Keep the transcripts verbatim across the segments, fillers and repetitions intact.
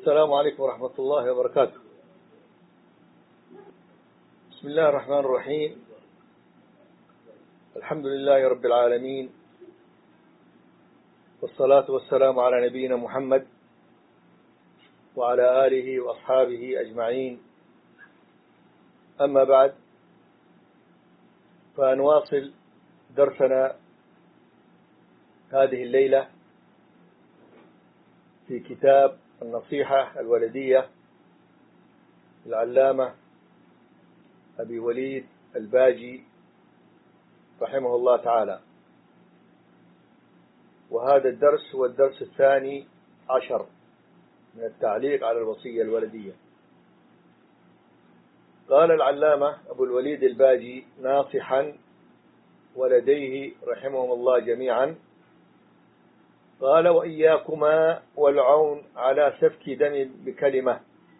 السلام عليكم ورحمة الله وبركاته. بسم الله الرحمن الرحيم. الحمد لله رب العالمين، والصلاة والسلام على نبينا محمد وعلى آله وأصحابه أجمعين. أما بعد، فنواصل درسنا هذه الليلة في كتاب النصيحة الولدية للعلامة أبي وليد الباجي رحمه الله تعالى، وهذا الدرس هو الدرس الثاني عشر من التعليق على الوصية الولدية. قال العلامة أبو الوليد الباجي ناصحا ولديه رحمهم الله جميعا، قال: وإياكما والعون على سفك دم بكلمة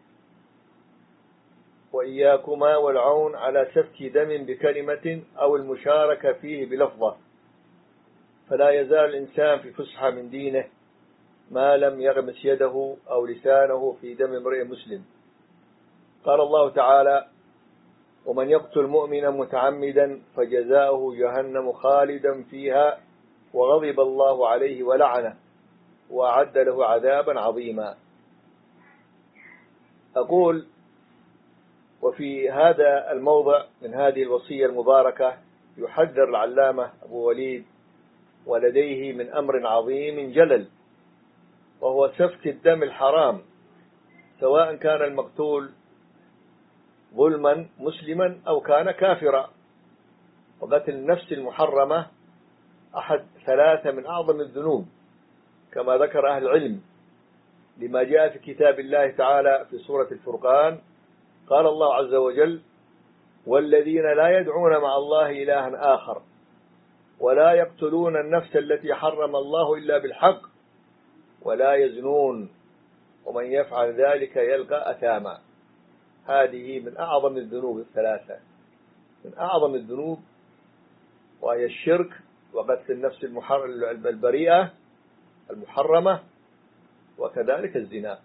وإياكما والعون على سفك دم بكلمة أو المشاركة فيه بلفظة، فلا يزال الإنسان في فسحة من دينه ما لم يغمس يده أو لسانه في دم امرئ مسلم. قال الله تعالى: ومن يقتل مؤمنا متعمدا فجزاؤه جهنم خالدا فيها وغضب الله عليه ولعنه وأعد له عذابا عظيما. أقول: وفي هذا الموضع من هذه الوصية المباركة يحذر العلامة أبو وليد ولديه من أمر عظيم جلل، وهو سفك الدم الحرام، سواء كان المقتول ظلما مسلما أو كان كافرا. وقتل النفس المحرمة أحد ثلاثة من أعظم الذنوب كما ذكر أهل العلم، لما جاء في كتاب الله تعالى في سورة الفرقان. قال الله عز وجل: والذين لا يدعون مع الله إلها آخر ولا يقتلون النفس التي حرم الله إلا بالحق ولا يزنون ومن يفعل ذلك يلقى أثاما. هذه من أعظم الذنوب الثلاثة، من أعظم الذنوب، وهي الشرك وقتل النفس البريئة المحرمة وكذلك الزنا.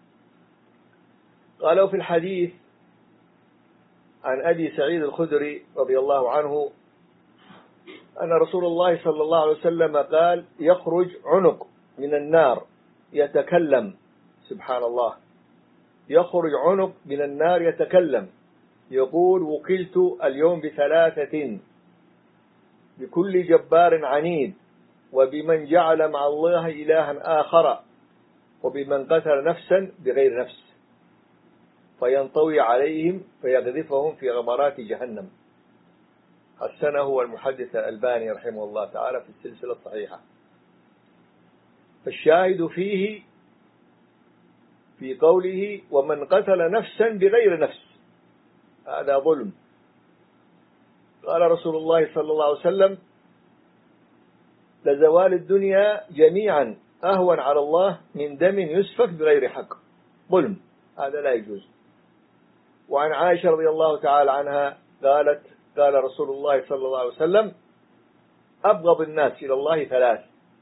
قالوا في الحديث عن أبي سعيد الخدري رضي الله عنه أن رسول الله صلى الله عليه وسلم قال: يخرج عنق من النار يتكلم، سبحان الله، يخرج عنق من النار يتكلم يقول: وكلت اليوم بثلاثة، بكل جبار عنيد، وبمن جعل مع الله إلها آخر، وبمن قتل نفسا بغير نفس، فينطوي عليهم فيقذفهم في غمرات جهنم. حسنه المحدث الألباني رحمه الله تعالى في السلسلة الصحيحة. فالشاهد فيه في قوله: ومن قتل نفسا بغير نفس، هذا ظلم. قال رسول الله صلى الله عليه وسلم: لزوال الدنيا جميعا أهون على الله من دم يسفك بغير حق، ظلم، هذا لا يجوز. وعن عائشة رضي الله تعالى عنها قالت: قال رسول الله صلى الله عليه وسلم: أبغض الناس إلى الله ثلاث: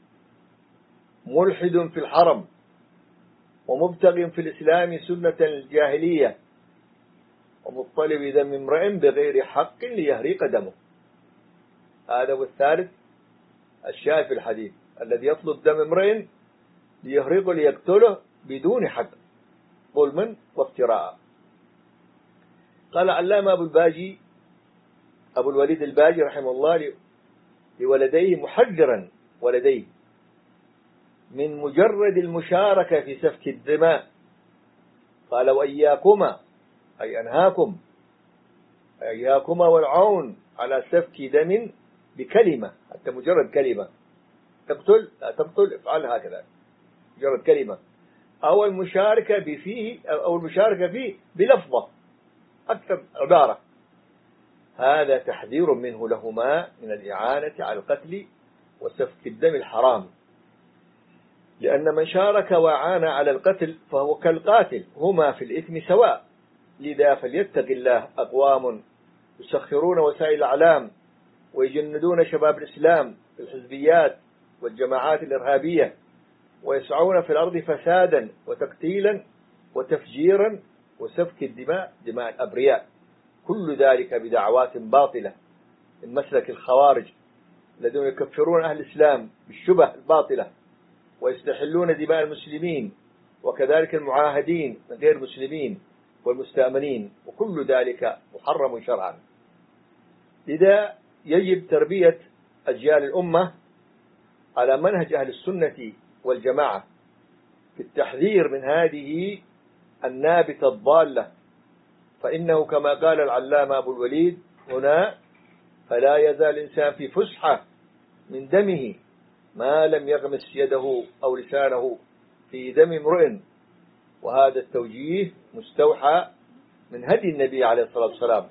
ملحد في الحرم، ومبتغ في الإسلام سنة الجاهلية، ومطلب دم امرئ بغير حق ليهريق دمه. هذا هو الثالث الشاهد في الحديث، الذي يطلب دم امرئ ليهرقه ليقتله بدون حق، ظلما وافتراء. قال علامة أبو الباجي أبو الوليد الباجي رحمه الله لولديه محذرا ولديه من مجرد المشاركة في سفك الدماء. قال: وإياكما، أي أنهاكم، إياكما والعون على سفك دم بكلمة، حتى مجرد كلمة، تقتل لا تقتل، افعل هكذا، مجرد كلمة، أو المشاركة فيه أو المشاركة فيه بلفظة، أكثر عبارة. هذا تحذير منه لهما من الإعانة على القتل وسفك الدم الحرام، لأن من شارك وعان على القتل فهو كالقاتل، هما في الإثم سواء. لذا فليتق الله أقوام يسخرون وسائل الأعلام ويجندون شباب الإسلام في الحزبيات والجماعات الإرهابية، ويسعون في الأرض فسادا وتقتيلا وتفجيرا وسفك الدماء، دماء الأبرياء، كل ذلك بدعوات باطلة من مسلك الخوارج الذين يكفرون أهل الإسلام بالشبه الباطلة ويستحلون دماء المسلمين، وكذلك المعاهدين من غير المسلمين والمستأمنين، وكل ذلك محرم شرعا. لذا يجب تربية أجيال الأمة على منهج أهل السنة والجماعة في التحذير من هذه النابتة الضالة، فإنه كما قال العلامة أبو الوليد هنا: فلا يزال الإنسان في فسحة من دمه ما لم يغمس يده أو لسانه في دم امرئ. وهذا التوجيه مستوحى من هدي النبي عليه الصلاة والسلام،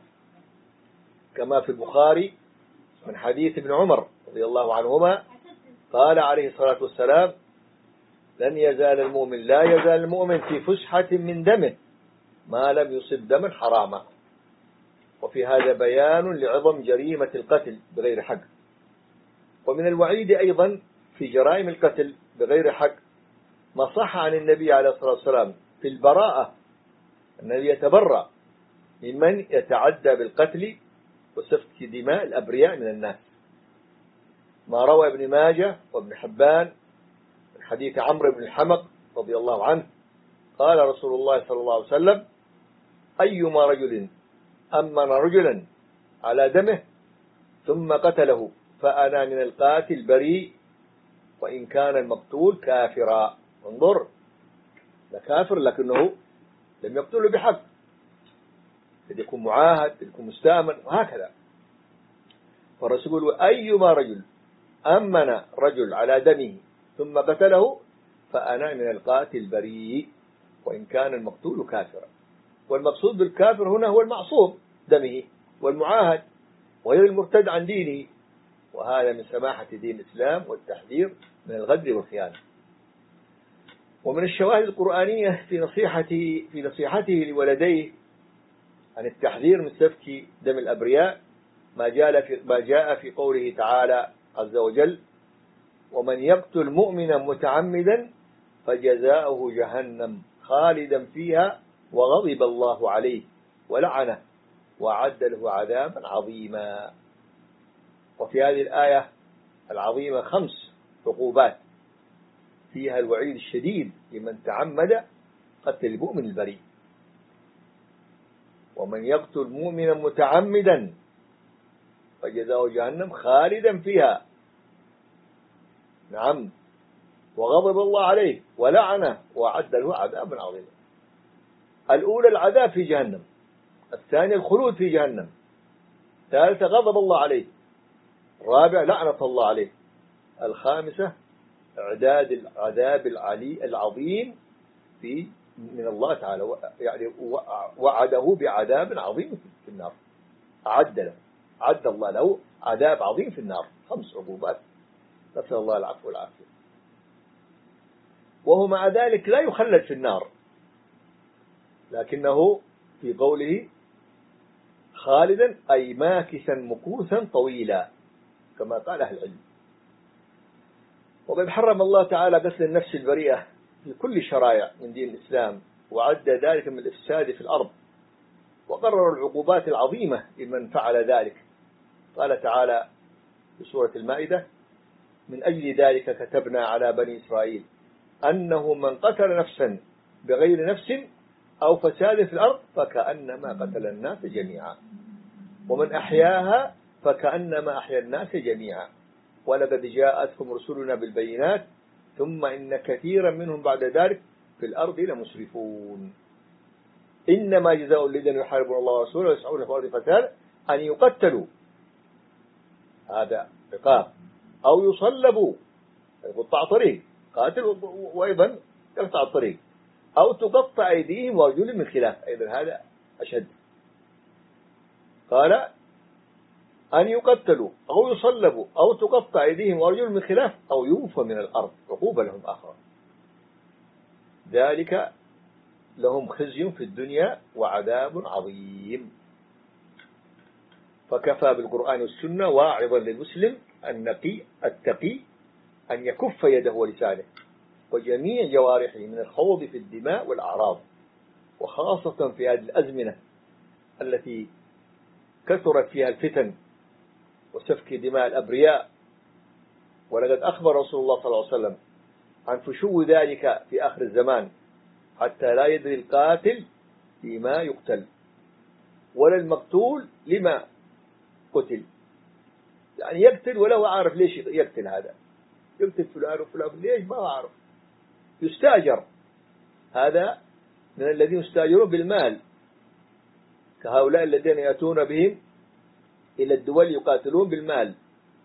كما في البخاري من حديث ابن عمر رضي الله عنهما قال عليه الصلاة والسلام: لن يزال المؤمن لا يزال المؤمن في فسحة من دمه ما لم يصب دما حراما. وفي هذا بيان لعظم جريمة القتل بغير حق. ومن الوعيد أيضا في جرائم القتل بغير حق ما صح عن النبي عليه الصلاة والسلام في البراءة، النبي يتبرأ ممن يتعدى بالقتل وسفك دماء الأبرياء من الناس، ما روى ابن ماجه وابن حبان من حديث عمرو بن الحمق رضي الله عنه قال رسول الله صلى الله عليه وسلم: أيما رجل أمن رجلا على دمه ثم قتله فأنا من القاتل بريء وإن كان المقتول كافرا. انظر، لكافر لكنه لم يقتله بحق، قد يكون معاهد، قد يكون مستأمن، وهكذا. فالرسول: أيما رجل أمن رجل على دمه ثم قتله فأنا من القاتل بريء وإن كان المقتول كافرا. والمقصود بالكافر هنا هو المعصوم دمه والمعاهد وغير المرتد عن دينه، وهذا من سماحة دين الإسلام والتحذير من الغدر والخيانة. ومن الشواهد القرآنية في نصيحته في نصيحته لولديه عن التحذير من سفك دم الأبرياء ما جاء في ما جاء في قوله تعالى عز وجل: ومن يقتل مؤمنا متعمدا فجزاؤه جهنم خالدا فيها وغضب الله عليه ولعنه وأعد له عذابا عظيما. وفي هذه الآية العظيمة خمس عقوبات فيها الوعيد الشديد لمن تعمد قتل المؤمن البريء. ومن يقتل مؤمنا متعمدا فجزاؤه جهنم خالدا فيها، نعم، وغضب الله عليه ولعنه وأعد له عذابا عظيما. الأولى العذاب في جهنم، الثانية الخلود في جهنم، الثالثة غضب الله عليه، الرابع لعنة الله عليه، الخامسة إعداد العذاب العلي العظيم في من الله تعالى، يعني وعده بعذاب عظيم في النار، أعد له أعد الله له عذاب عظيم في النار. خمس عقوبات، نسأل الله العفو والعافية. وهو مع ذلك لا يخلد في النار، لكنه في قوله خالدا أي ماكثا مكوثا طويلا كما قال أهل العلم. وقد حرم الله تعالى قتل النفس البريئة في كل شرائع من دين الإسلام، وعد ذلك من الإفساد في الأرض، وقرر العقوبات العظيمة لمن فعل ذلك. قال تعالى في سورة المائدة: من أجل ذلك كتبنا على بني إسرائيل أنه من قتل نفسا بغير نفس أو فساد في الأرض فكأنما قتل الناس جميعا ومن أحياها فكأنما أحيا الناس جميعا ولقد جاءتهم رسلنا بالبينات ثم إن كثيرا منهم بعد ذلك في الأرض لمسرفون إنما جزاء الذين يحاربون الله ورسوله ويسعون في الأرض فسادا أن يقتلوا، هذا عقاب، أو يصلبوا، يقطع طريق، قاتل وأيضا يقطع الطريق، أو تقطع أيديهم وأرجلهم من خلاف، أيضا هذا أشد. قال أن يقتلوا أو يصلبوا أو تقطع أيديهم وأرجلهم من خلاف أو يوفى من الأرض عقوبة لهم آخر، ذلك لهم خزي في الدنيا وعذاب عظيم. فكفى بالقرآن والسنة واعظا للمسلم النقي التقي أن يكف يده ولسانه وجميع جوارحه من الخوض في الدماء والأعراض وخاصة في هذه الأزمنة التي كثرت فيها الفتن وسفك دماء الأبرياء. ولقد أخبر رسول الله صلى الله عليه وسلم عن فشو ذلك في آخر الزمان، حتى لا يدري القاتل فيما يقتل ولا المقتول لما قتل. يعني يقتل ولا هو عارف ليش يقتل، هذا يقتل فلان وفلان ليش ما هو عارف، يستاجر. هذا من الذين يستاجرون بالمال، كهؤلاء الذين يأتون بهم إلى الدول يقاتلون بالمال.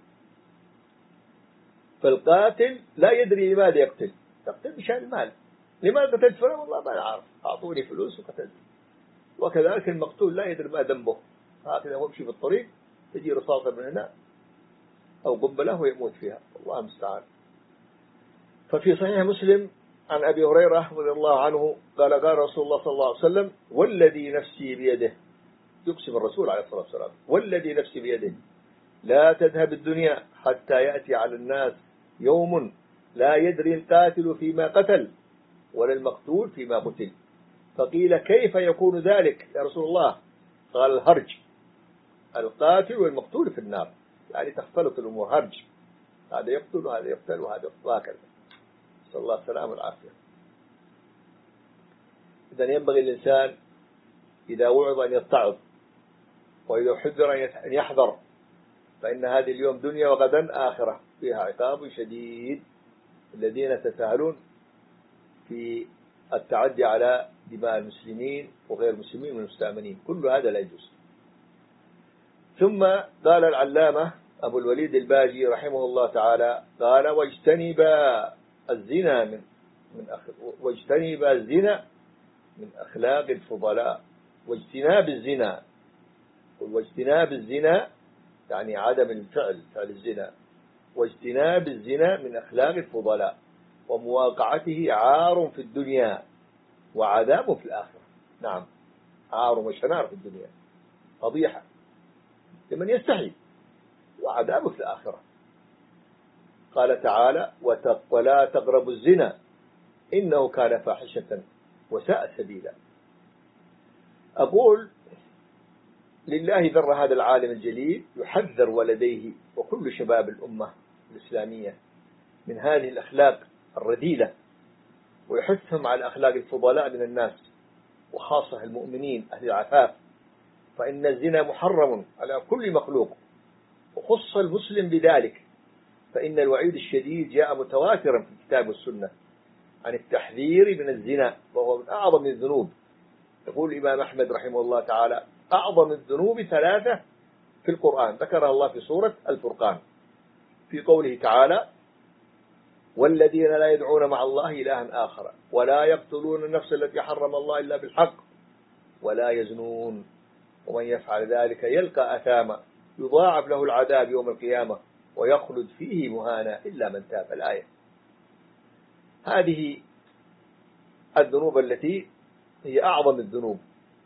فالقاتل لا يدري لماذا يقتل، يقتل بشأن المال. لماذا قتلت فلان؟ والله ما أعرف، أعطوني فلوس وقتلت. وكذلك المقتول لا يدري ما ذنبه، هكذا هو يمشي في الطريق تجي رصاصة من هنا أو قنبلة ويموت فيها، الله المستعان. ففي صحيح مسلم عن أبي هريرة رضي الله عنه قال قال رسول الله صلى الله عليه وسلم: والذي نفسي بيده، يقسم الرسول عليه الصلاة والسلام: والذي نفسي بيده لا تذهب الدنيا حتى يأتي على الناس يوم لا يدري القاتل فيما قتل ولا المقتول فيما قتل. فقيل: كيف يكون ذلك يا رسول الله؟ قال: الهرج، القاتل والمقتول في النار، يعني تختلط الأمور، هرج، هذا يقتل وهذا يقتل وهذا يقتل، هكذا. نسأل الله السلامة والعافية. إذن ينبغي الإنسان إذا وعظ أن يتعظ، وإذا حذر أن يحذر، فإن هذه اليوم دنيا وغدا آخرة، فيها عقاب شديد الذين يتساهلون في التعدي على دماء المسلمين وغير المسلمين من المستأمنين، كل هذا لا يجوز. ثم قال العلامة أبو الوليد الباجي رحمه الله تعالى قال: واجتنب الزنا من من أخ... واجتنب الزنا من أخلاق الفضلاء. واجتناب الزنا، واجتناب الزنا يعني عدم الفعل، فعل الزنا. واجتناب الزنا من أخلاق الفضلاء، ومواقعته عار في الدنيا وعذاب في الآخرة. نعم، عار وشنار في الدنيا، فضيحة لمن يستحي، وعذاب في الآخرة. قال تعالى: ولا تقربوا الزنا إنه كان فاحشة وساء سبيلا. أقول لله ذر هذا العالم الجليل يحذر ولديه وكل شباب الأمة الإسلامية من هذه الأخلاق الرذيلة، ويحثهم على أخلاق الفضلاء من الناس، وخاصة المؤمنين أهل العفاف، فإن الزنا محرم على كل مخلوق، وخص المسلم بذلك، فإن الوعيد الشديد جاء متواترا في الكتاب والسنة عن التحذير من الزنا، وهو من أعظم الذنوب. يقول الإمام أحمد رحمه الله تعالى: أعظم الذنوب ثلاثة في القرآن ذكرها الله في سورة الفرقان، في قوله تعالى: والذين لا يدعون مع الله إلها آخر ولا يقتلون النفس التي حرم الله إلا بالحق ولا يزنون ومن يفعل ذلك يلقى أثاما يضاعف له العذاب يوم القيامة ويخلد فيه مهانا إلا من تاب. الآية. هذه الذنوب التي هي أعظم الذنوب: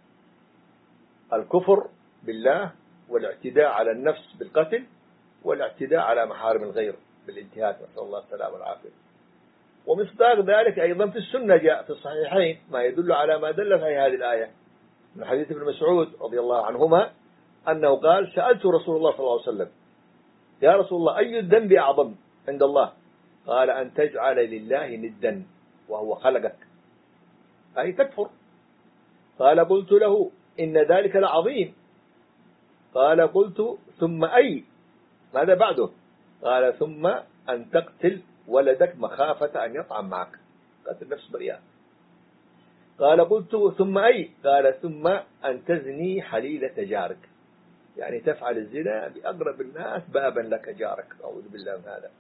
الكفر بالله، والاعتداء على النفس بالقتل، والاعتداء على محارم الغير بالانتهاك، نسأل الله السلامة والعافية. ومصداق ذلك أيضا في السنة جاء في الصحيحين ما يدل على ما دلت عليه هذه الآية، من حديث ابن مسعود رضي الله عنهما أنه قال: سألت رسول الله صلى الله عليه وسلم: يا رسول الله، أي الذنب أعظم عند الله؟ قال: أن تجعل لله ندا وهو خلقك، أي تكفر. قال: قلت له: إن ذلك لعظيم. قال: قلت: ثم أي؟ ماذا بعده؟ قال: ثم أن تقتل ولدك مخافة أن يطعم معك، قتل نفس بريئة. قال: قلت: ثم أي؟ قال: ثم أن تزني حليلة جارك، يعني تفعل الزنا بأقرب الناس بابا لك جارك، أعوذ بالله من هذا.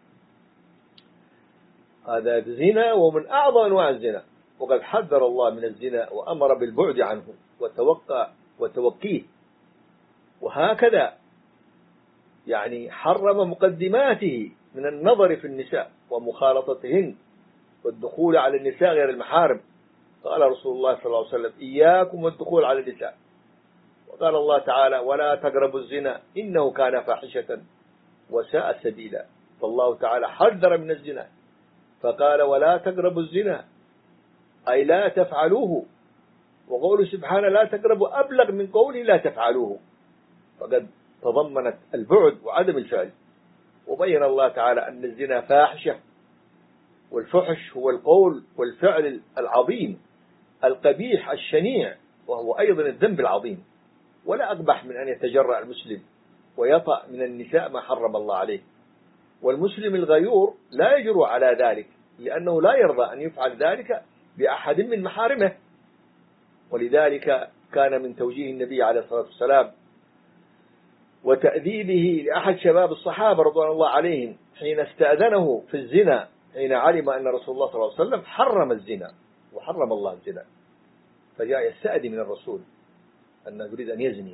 هذا زنا ومن أعظم أنواع الزنا، وقد حذر الله من الزنا وأمر بالبعد عنه وتوقع وتوقيه. وهكذا يعني حرم مقدماته من النظر في النساء ومخالطتهن والدخول على النساء غير المحارم. قال رسول الله صلى الله عليه وسلم: إياكم والدخول على النساء. وقال الله تعالى: ولا تقربوا الزنا إنه كان فاحشة وساء سبيلا. فالله تعالى حذر من الزنا فقال: ولا تقربوا الزنا، أي لا تفعلوه. وقوله سبحانه لا تقربوا أبلغ من قوله لا تفعلوه، فقد تضمنت البعد وعدم الفعل. وبين الله تعالى أن الزنا فاحشة، والفحش هو القول والفعل العظيم القبيح الشنيع، وهو أيضا الذنب العظيم. ولا أقبح من أن يتجرأ المسلم ويطأ من النساء ما حرم الله عليه. والمسلم الغيور لا يجرؤ على ذلك، لأنه لا يرضى أن يفعل ذلك بأحد من محارمه. ولذلك كان من توجيه النبي عليه الصلاة والسلام وتأديبه لأحد شباب الصحابة رضوان الله عليهم حين استأذنه في الزنا، حين علم أن رسول الله صلى الله عليه وسلم حرم الزنا وحرم الله الزنا، فجاء يستأذن من الرسول أنه يريد أن يزني.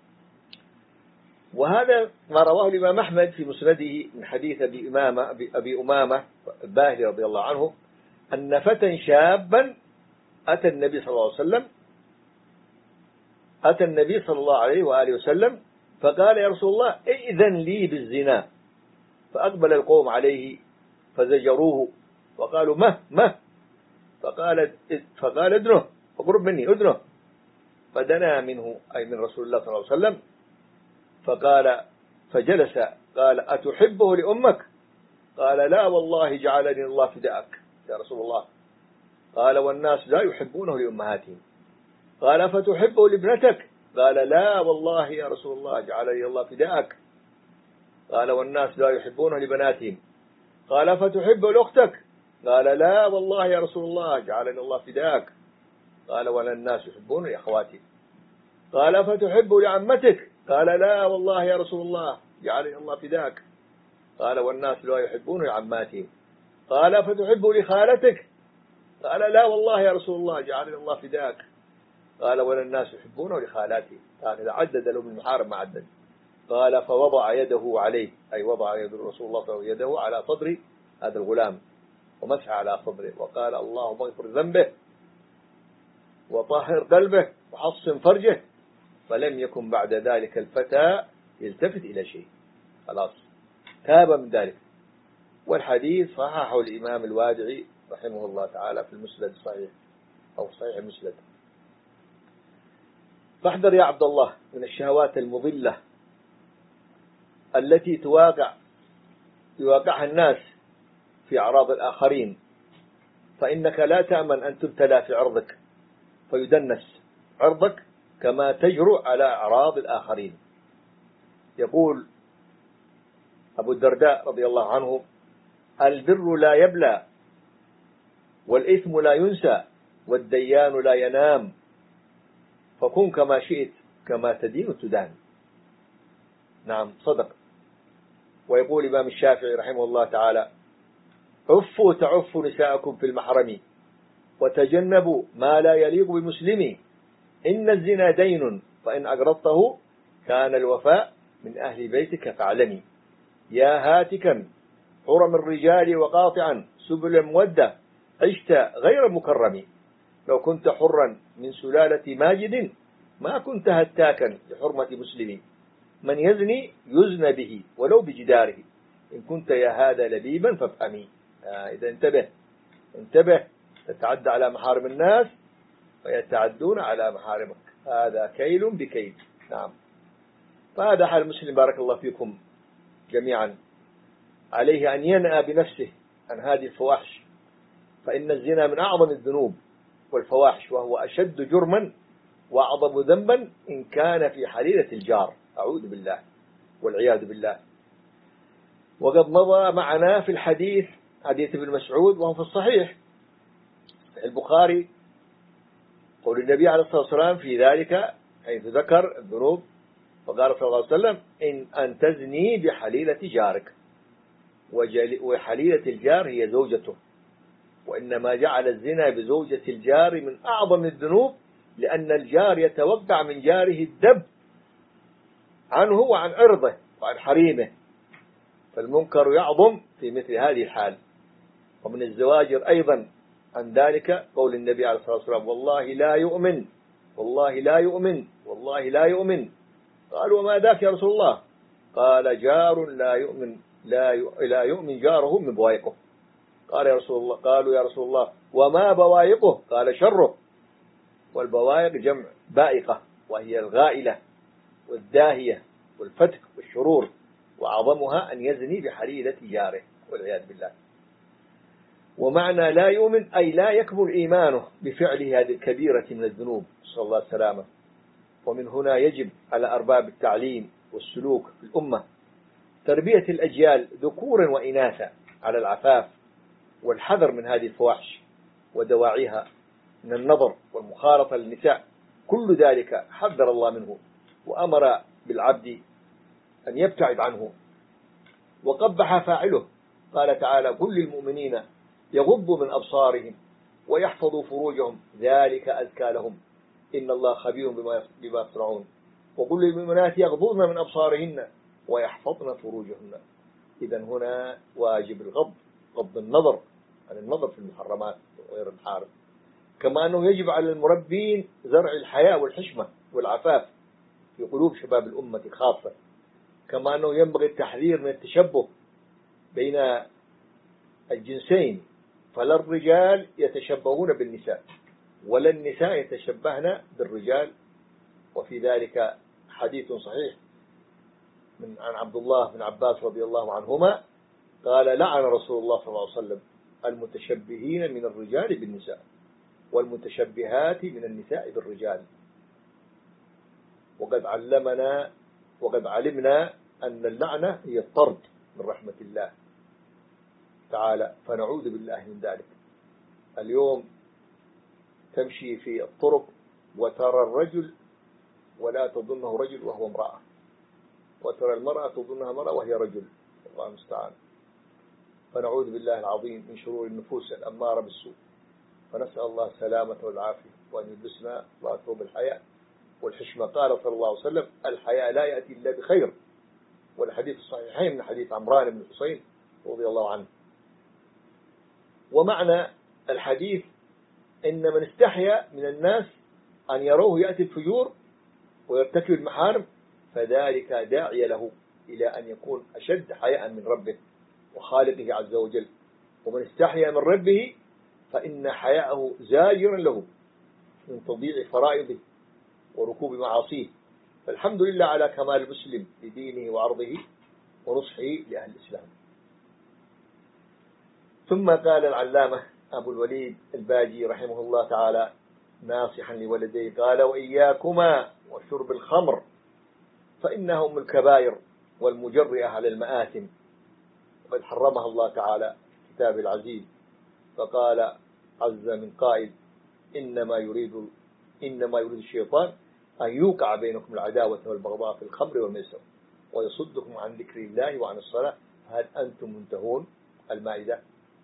وهذا ما رواه الإمام أحمد في مسنده من حديث أبي أمامة, أبي أمامة الباهلي رضي الله عنه أن فتى شابا أتى النبي صلى الله عليه وسلم أتى النبي صلى الله عليه وآله وسلم فقال يا رسول الله ائذن لي بالزنا. فأقبل القوم عليه فزجروه وقالوا مه مه فقال فقال ادنه اقرب مني ادنه. فدنا منه أي من رسول الله صلى الله عليه وسلم فقال فجلس قال أتحبه لأمك؟ قال لا والله جعلني الله فداءك يا رسول الله. قال والناس لا يحبونه لأمهاتهم. قال فتحبه لابنتك؟ قال لا والله يا رسول الله جعلني الله فداءك. قال والناس لا يحبونه لبناتهم. قال فتحبه لأختك؟ قال لا والله يا رسول الله جعلني الله فداءك. قال ولا الناس يحبونه لأخواتي. قال فتحبه لعمتك؟ قال لا والله يا رسول الله جعلني الله فداك. قال والناس لا يحبونه لعماتهم. قال فتحبه لخالتك؟ قال لا والله يا رسول الله جعلني الله فداك. قال ولا الناس يحبونه لخالاتهم. هكذا عدد له من المحارم ما عدد. قال فوضع يده عليه، أي وضع يد رسول الله صلى الله عليه وسلم يده على صدر هذا الغلام ومسح على صدره وقال اللهم اغفر ذنبه وطهر قلبه وحصن فرجه. فلم يكن بعد ذلك الفتى يلتفت إلى شيء، خلاص تاب من ذلك. والحديث صححه الإمام الوادعي رحمه الله تعالى في المسند الصحيح أو صحيح المسند. فاحذر يا عبد الله من الشهوات المضلة التي تواقع يواقعها الناس في أعراض الآخرين، فإنك لا تأمن أن تبتلى في عرضك فيدنس عرضك كما تجرؤ على أعراض الآخرين. يقول أبو الدرداء رضي الله عنه البر لا يبلى والإثم لا ينسى والديان لا ينام، فكن كما شئت كما تدين تدان. نعم صدق. ويقول الإمام الشافعي رحمه الله تعالى عفوا تعفوا نساءكم في المحرم وتجنبوا ما لا يليق بمسلم، إن الزنا دين فإن أقرضته كان الوفاء من أهل بيتك فاعلمي. يا هاتكا حرم الرجال وقاطعا سبل المودة عشت غير مكرم. لو كنت حرا من سلالة ماجد ما كنت هتاكا لحرمة مسلم. من يزني يزنى به ولو بجداره، إن كنت يا هذا لبيبا فافهمي. آه إذا انتبه انتبه تتعدى على محارم الناس ويتعدون على محارمك، هذا كيل بكيل. نعم. فهذا حال المسلم بارك الله فيكم جميعا، عليه أن ينأى بنفسه عن هذه الفواحش، فإن الزنا من أعظم الذنوب والفواحش، وهو أشد جرما وأعظم ذنبا إن كان في حليلة الجار، أعوذ بالله والعياذ بالله. وقد مضى معنا في الحديث حديث ابن مسعود وهو في الصحيح البخاري قول النبي عليه الصلاة والسلام في ذلك حيث ذكر الذنوب فقال صلى الله عليه وسلم إن أن تزني بحليلة جارك، وحليلة الجار هي زوجته، وإنما جعل الزنا بزوجة الجار من أعظم الذنوب لأن الجار يتوقع من جاره الدب عنه وعن عرضه وعن حريمه، فالمنكر يعظم في مثل هذه الحال. ومن الزواجر أيضا عن ذلك قول النبي عليه الصلاة والسلام والله لا يؤمن والله لا يؤمن والله لا يؤمن. قالوا وما ذاك يا رسول الله؟ قال جار لا يؤمن لا لا يؤمن جاره من بوايقه. قال يا رسول الله قالوا يا رسول الله وما بوايقه؟ قال شره. والبوائق جمع بائقة، وهي الغائلة والداهية والفتك والشرور، وأعظمها أن يزني بحليلة جاره والعياذ بالله. ومعنى لا يؤمن أي لا يكمل إيمانه بفعله هذه الكبيرة من الذنوب، صلى الله السلامة. ومن هنا يجب على أرباب التعليم والسلوك في الأمة تربية الأجيال ذكورا وإناثا على العفاف والحذر من هذه الفواحش ودواعيها من النظر والمخالطة للنساء. كل ذلك حذر الله منه وأمر بالعبد أن يبتعد عنه وقبح فاعله. قال تعالى: قل للمؤمنين يغضوا من أبصارهم ويحفظوا فروجهم ذلك أزكى لهم إن الله خبير بما يصنعون. وقل للمؤمنات يغضضن من أبصارهن ويحفظن فروجهن. إذن هنا واجب الغض، غض النظر عن النظر في المحرمات وغير المحارم. كما أنه يجب على المربين زرع الحياء والحشمة والعفاف في قلوب شباب الأمة خاصة. كما أنه ينبغي التحذير من التشبه بين الجنسين، فلا الرجال يتشبهون بالنساء ولا النساء يتشبهن بالرجال. وفي ذلك حديث صحيح من عن عبد الله بن عباس رضي الله عنهما قال: لعن رسول الله صلى الله عليه وسلم المتشبهين من الرجال بالنساء والمتشبهات من النساء بالرجال. وقد علمنا وقد علمنا أن اللعنة هي الطرد من رحمة الله تعالى، فنعوذ بالله من ذلك. اليوم تمشي في الطرق وترى الرجل ولا تظنه رجل وهو امرأة، وترى المرأة تظنها مرأة وهي رجل، الله المستعان. فنعوذ بالله العظيم من شرور النفوس الأمارة بالسوء، فنسأل الله السلامة والعافية وأن يلبسنا الله ثوب الحياء والحشمة. قال صلى الله عليه وسلم: الحياء لا يأتي إلا بخير. والحديث الصحيحين من حديث عمران بن حسين رضي الله عنه. ومعنى الحديث إن من استحيا من الناس أن يروه يأتي الفجور ويرتكب المحارم فذلك داعي له إلى أن يكون أشد حياء من ربه وخالقه عز وجل. ومن استحيا من ربه فإن حياءه زاجرا له من تضييع فرائضه وركوب معاصيه. فالحمد لله على كمال المسلم لدينه وعرضه ونصحه لأهل الإسلام. ثم قال العلامة أبو الوليد الباجي رحمه الله تعالى ناصحا لولديه قال: وإياكما وشرب الخمر فإنها أم الكبائر والمجرئة على المآثم، وقد حرمها الله تعالى في كتابه العزيز. فقال عز من قائل: إنما يريد إنما يريد الشيطان أن يوقع بينكم العداوة والبغضاء في الخمر والميسر ويصدكم عن ذكر الله وعن الصلاة هل أنتم منتهون؟ المائدة.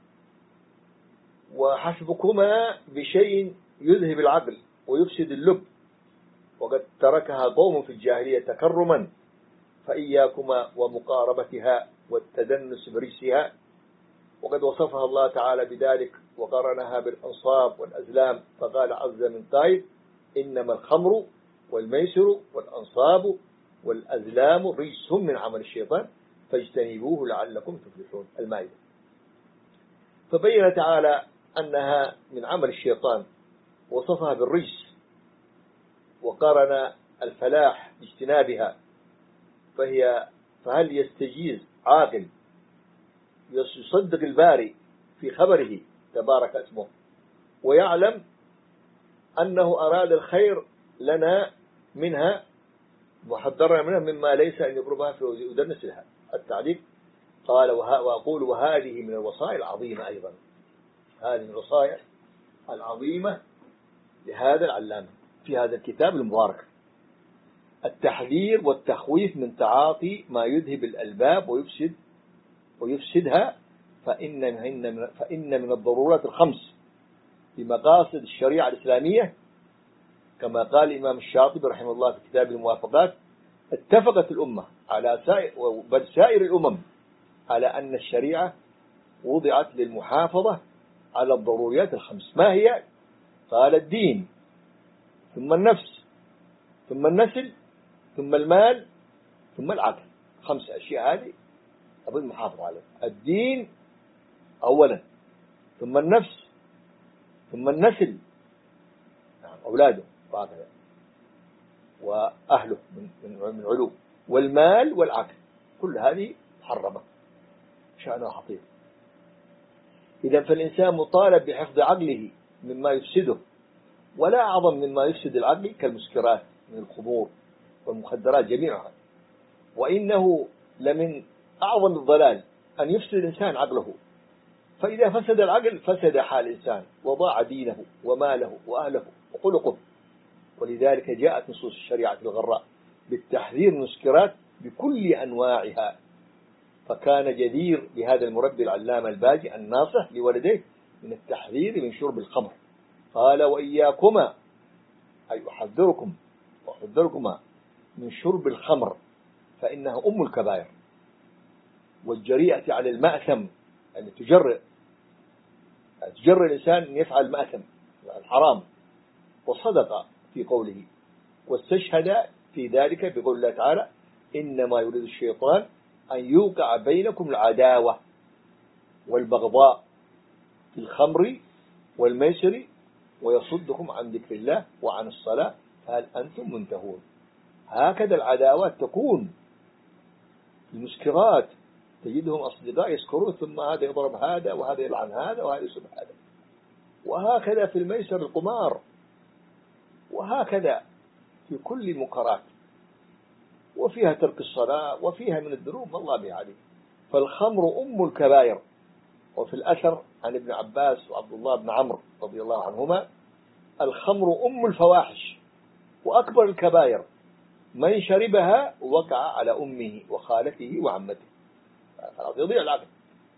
وحسبكما بشيء يذهب العقل ويفسد اللب، وقد تركها قوم في الجاهلية تكرما، فإياكما ومقاربتها والتدنس برجسها. وقد وصفها الله تعالى بذلك وقرنها بالأنصاب والأزلام، فقال عز من قائل: إنما الخمر والميسر والأنصاب والأزلام رجس من عمل الشيطان فاجتنبوه لعلكم تفلحون. المائدة. فبين تعالى أنها من عمل الشيطان، وصفها بالرجس، وقارن الفلاح باجتنابها. فهي فهل يستجيز عاقل يصدق الباري في خبره تبارك اسمه ويعلم أنه أراد الخير لنا منها وحذرنا منها مما ليس أن يقربها في يدنس لها؟ التعليق قال: وأقول وهذه من الوصايا العظيمة أيضا، هذه من الوصايا العظيمة لهذا العلامة في هذا الكتاب المبارك، التحذير والتخويف من تعاطي ما يذهب الألباب ويفسد ويفسدها، فإن من, فإن من الضرورات الخمس بمقاصد الشريعة الإسلامية، كما قال الإمام الشاطبي رحمه الله في كتاب الموافقات: اتفقت الأمة على سائر بل سائر الأمم على أن الشريعة وضعت للمحافظة على الضروريات الخمس. ما هي؟ قال: الدين، ثم النفس، ثم النسل، ثم المال، ثم العقل. خمس أشياء هذه أبد المحافظة عليها: الدين أولا، ثم النفس، ثم النسل، أولاده وهكذا، وأهله من من من علو، والمال والعقل، كل هذه محرمة، شأنها خطير. إذا فالإنسان مطالب بحفظ عقله مما يفسده، ولا أعظم مما يفسد العقل كالمسكرات من الخمور والمخدرات جميعها. وإنه لمن أعظم الضلال أن يفسد الإنسان عقله، فإذا فسد العقل فسد حال الإنسان، وضاع دينه وماله وأهله وخلقه. ولذلك جاءت نصوص الشريعة الغراء بالتحذير من المسكرات بكل أنواعها. فكان جدير بهذا المربي العلامة الباجي الناصح لولديه من التحذير من شرب الخمر. قال: وإياكما، أي أحذركم وأحذركما من شرب الخمر، فإنها أم الكبائر والجريئة على المأثم، يعني تجرئ تجرئ الإنسان أن يفعل المأثم الحرام. وصدق في قوله، واستشهد في ذلك بقول الله تعالى: إنما يريد الشيطان أن يوقع بينكم العداوة والبغضاء في الخمر والميسر ويصدكم عن ذكر الله وعن الصلاة فهل أنتم منتهون. هكذا العداوات تكون في المسكرات، تجدهم أصدقاء يسكرون، ثم هذا يضرب هذا وهذا يلعن هذا وهذا يسب هذا. وهكذا في الميسر القمار، وهكذا في كل المنكرات، وفيها ترك الصلاة، وفيها من الذنوب ما الله به عليه. فالخمر أم الكبائر. وفي الأثر عن ابن عباس وعبد الله بن عمرو رضي الله عنهما: الخمر أم الفواحش وأكبر الكبائر، من شربها وقع على أمه وخالته وعمته، يضيع العقل.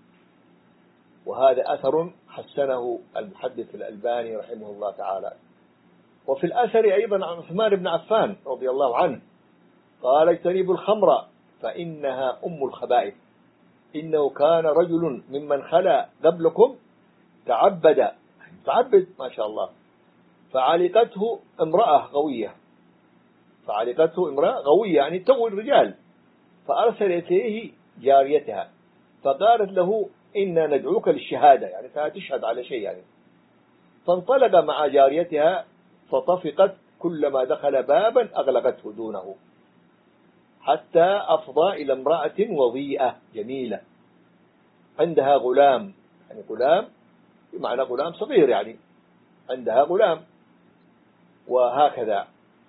وهذا أثر حسنه المحدث الألباني رحمه الله تعالى. وفي الأثر أيضا عن عثمان بن عفان رضي الله عنه قال: اجتنبوا الخمر فإنها أم الخبائث، إنه كان رجل ممن خلا قبلكم تعبد تعبد ما شاء الله، فعلقته امرأة غوية فعلقته امرأة غوية يعني تغوي الرجال، فأرسلت إليه جاريتها فقالت له: إنا ندعوك للشهادة، يعني تشهد على شيء يعني. فانطلق مع جاريتها فطفقت، كلما دخل بابا أغلقته دونه، حتى أفضى إلى امرأة وضيئة جميلة عندها غلام، يعني غلام بمعنى غلام صغير، يعني عندها غلام. وهكذا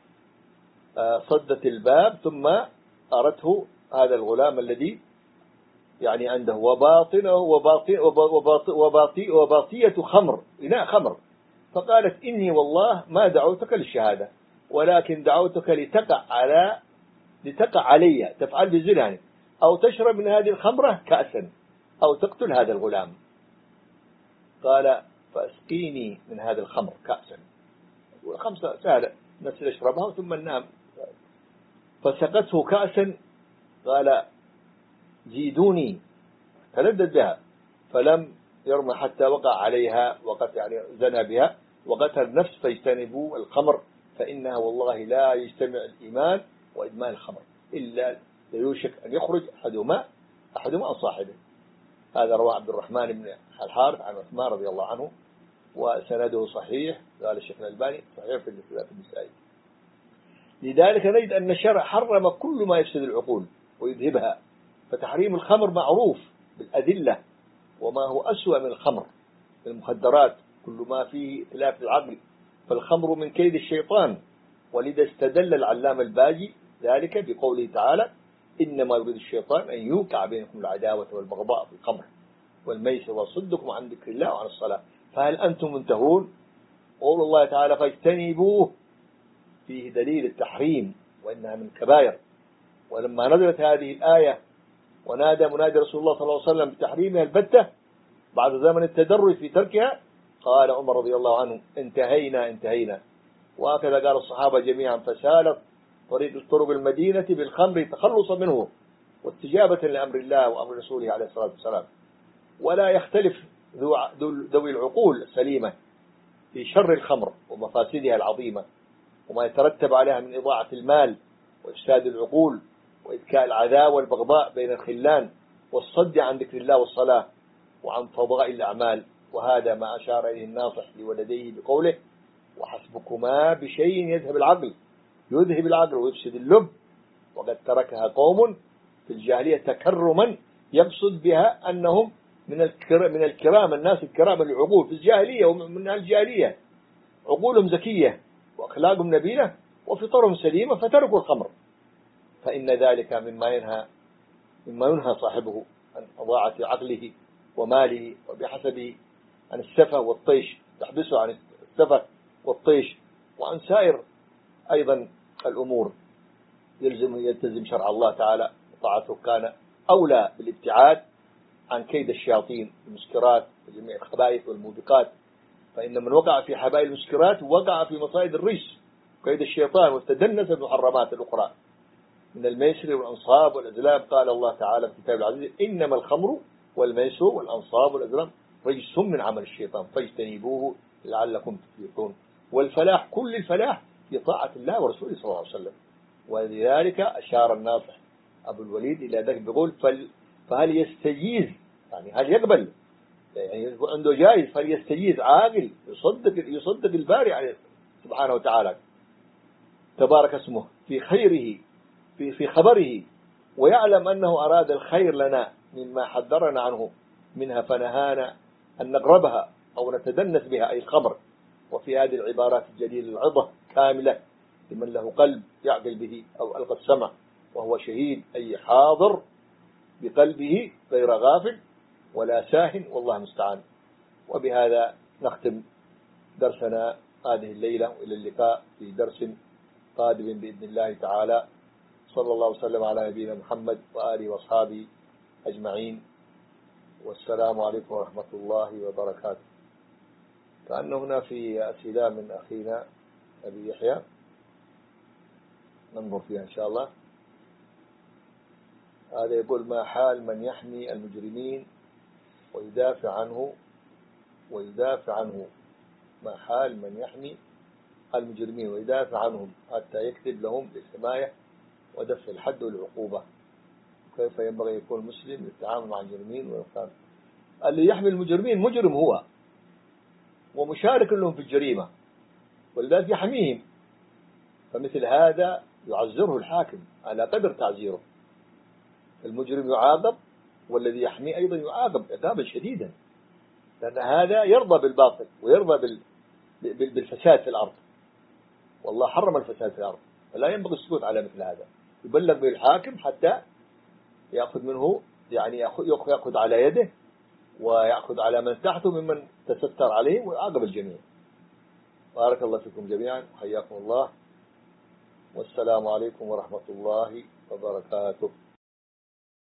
صدت الباب، ثم أرته هذا الغلام الذي يعني عنده وباطنه وباطي وباطي وباطي وباطية خمر، إناء خمر. فقالت: إني والله ما دعوتك للشهادة، ولكن دعوتك لتقع على لتقع علي، تفعل بالزنا يعني، أو تشرب من هذه الخمرة كأسا، أو تقتل هذا الغلام. قال: فاسقيني من هذا الخمر كأسا. والخمسة سهلة، نفس يشربها ثم ننام. فسقته كأسا، قال: زيدوني، تلذذ بها، فلم يرمى حتى وقع عليها وقت يعني زنى بها وقتل النفس. فاجتنبوا الخمر فإنها والله لا يجتمع الإيمان وإدمان الخمر إلا ليوشك أن يخرج أحدهما أحدهما عن صاحبه. هذا رواه عبد الرحمن بن الحارث عن عثمان رضي الله عنه، وسنده صحيح، قال الشيخ الألباني صحيح في النسائي. لذلك نجد أن الشرع حرم كل ما يفسد العقول ويذهبها، فتحريم الخمر معروف بالأدلة، وما هو أسوأ من الخمر من المخدرات، كل ما فيه إتلاف العقل، فالخمر من كيد الشيطان. ولذا استدل العلامة الباجي ذلك بقوله تعالى: إنما يريد الشيطان أن يوقع بينكم العداوة والبغضاء في الخمر والميسر ويصدكم عن ذكر الله وعن الصلاة فهل أنتم منتهون. قول الله تعالى: فاجتنبوه، فيه دليل التحريم وإنها من الكبائر. ولما نزلت هذه الآية ونادى منادي رسول الله صلى الله عليه وسلم بتحريمها البتة بعد زمن التدرج في تركها، قال عمر رضي الله عنه: انتهينا انتهينا. وهكذا قال الصحابة جميعا، فسالت طريق طرق المدينة بالخمر تخلصا منه واستجابة لأمر الله وأمر رسوله عليه الصلاة والسلام. ولا يختلف ذوي العقول السليمة في شر الخمر ومفاسدها العظيمة وما يترتب عليها من إضاعة المال وإفساد العقول وإذكاء العداوة والبغضاء بين الخلان والصد عن ذكر الله والصلاة وعن فضائل الأعمال. وهذا ما أشار إليه الناصح لولديه بقوله: وحسبكما بشيء يذهب العقل يذهب العقل ويفسد اللب، وقد تركها قوم في الجاهلية تكرما يقصد بها أنهم من الكرام من الكرام الناس الكرام العقول في الجاهلية، ومن الجاهلية عقولهم ذكية وأخلاقهم نبيلة وفطرهم سليمة فتركوا الخمر، فإن ذلك مما ينهى مما ينهى صاحبه عن إضاعة عقله وماله وبحسبه عن السفة والطيش، تحبسه عن السفة والطيش وعن سائر أيضا الأمور يلزم يلتزم شرع الله تعالى وطاعته، كان أولى بالابتعاد عن كيد الشياطين المسكرات وجميع الخبائث والموبقات، فإن من وقع في حبائل المسكرات وقع في مصائد الرجس وكيد الشيطان واستدنس بالمحرمات الأخرى من الميسر والأنصاب والأزلام. قال الله تعالى في كتابه العزيز: إنما الخمر والميسر والأنصاب والأزلام رجس من عمل الشيطان فاجتنبوه لعلكم تفلحون. والفلاح كل الفلاح في طاعة الله ورسوله صلى الله عليه وسلم، ولذلك أشار الناصح أبو الوليد إلى ذلك بيقول فهل يستجيز، يعني هل يقبل، يعني عنده جائز فليستجيز عاقل يصدق يصدق الباري عليه سبحانه وتعالى تبارك اسمه في خيره في في خبره، ويعلم أنه أراد الخير لنا مما حذرنا عنه منها فنهانا أن نقربها أو نتدنس بها، أي الخمر. وفي هذه العبارات الجليلة العظة كاملة لمن له قلب يعقل به أو ألقى السمع وهو شهيد، أي حاضر بقلبه غير غافل ولا ساهن، والله المستعان. وبهذا نختم درسنا هذه الليلة، وإلى اللقاء في درس قادم بإذن الله تعالى. صلى الله وسلم على نبينا محمد وآله وأصحابه أجمعين، والسلام عليكم ورحمة الله وبركاته. كأن هنا في أسئلة من أخينا أبي يحيى ننظر فيها إن شاء الله. هذا يقول: ما حال من يحمي المجرمين ويدافع عنه ويدافع عنه ما حال من يحمي المجرمين ويدافع عنهم حتى يكتب لهم بالحماية ودفع الحد والعقوبة؟ كيف ينبغي يكون مسلم للتعامل مع المجرمين والإنسان؟ اللي يحمي المجرمين مجرم هو ومشارك لهم في الجريمة، ولذلك يحميهم، فمثل هذا يعذره الحاكم على قدر تعذيره. المجرم يعاقب والذي يحميه أيضا يعاقب عقابا شديدا، لأن هذا يرضى بالباطل ويرضى بالفساد في الأرض، والله حرم الفساد في الأرض، فلا ينبغي السكوت على مثل هذا. يبلغ به الحاكم حتى يأخذ منه، يعني يأخذ على يده ويأخذ على من تحته ممن تستر عليه ويعاقب الجميع. بارك الله فيكم جميعا، حياكم الله، والسلام عليكم ورحمة الله وبركاته.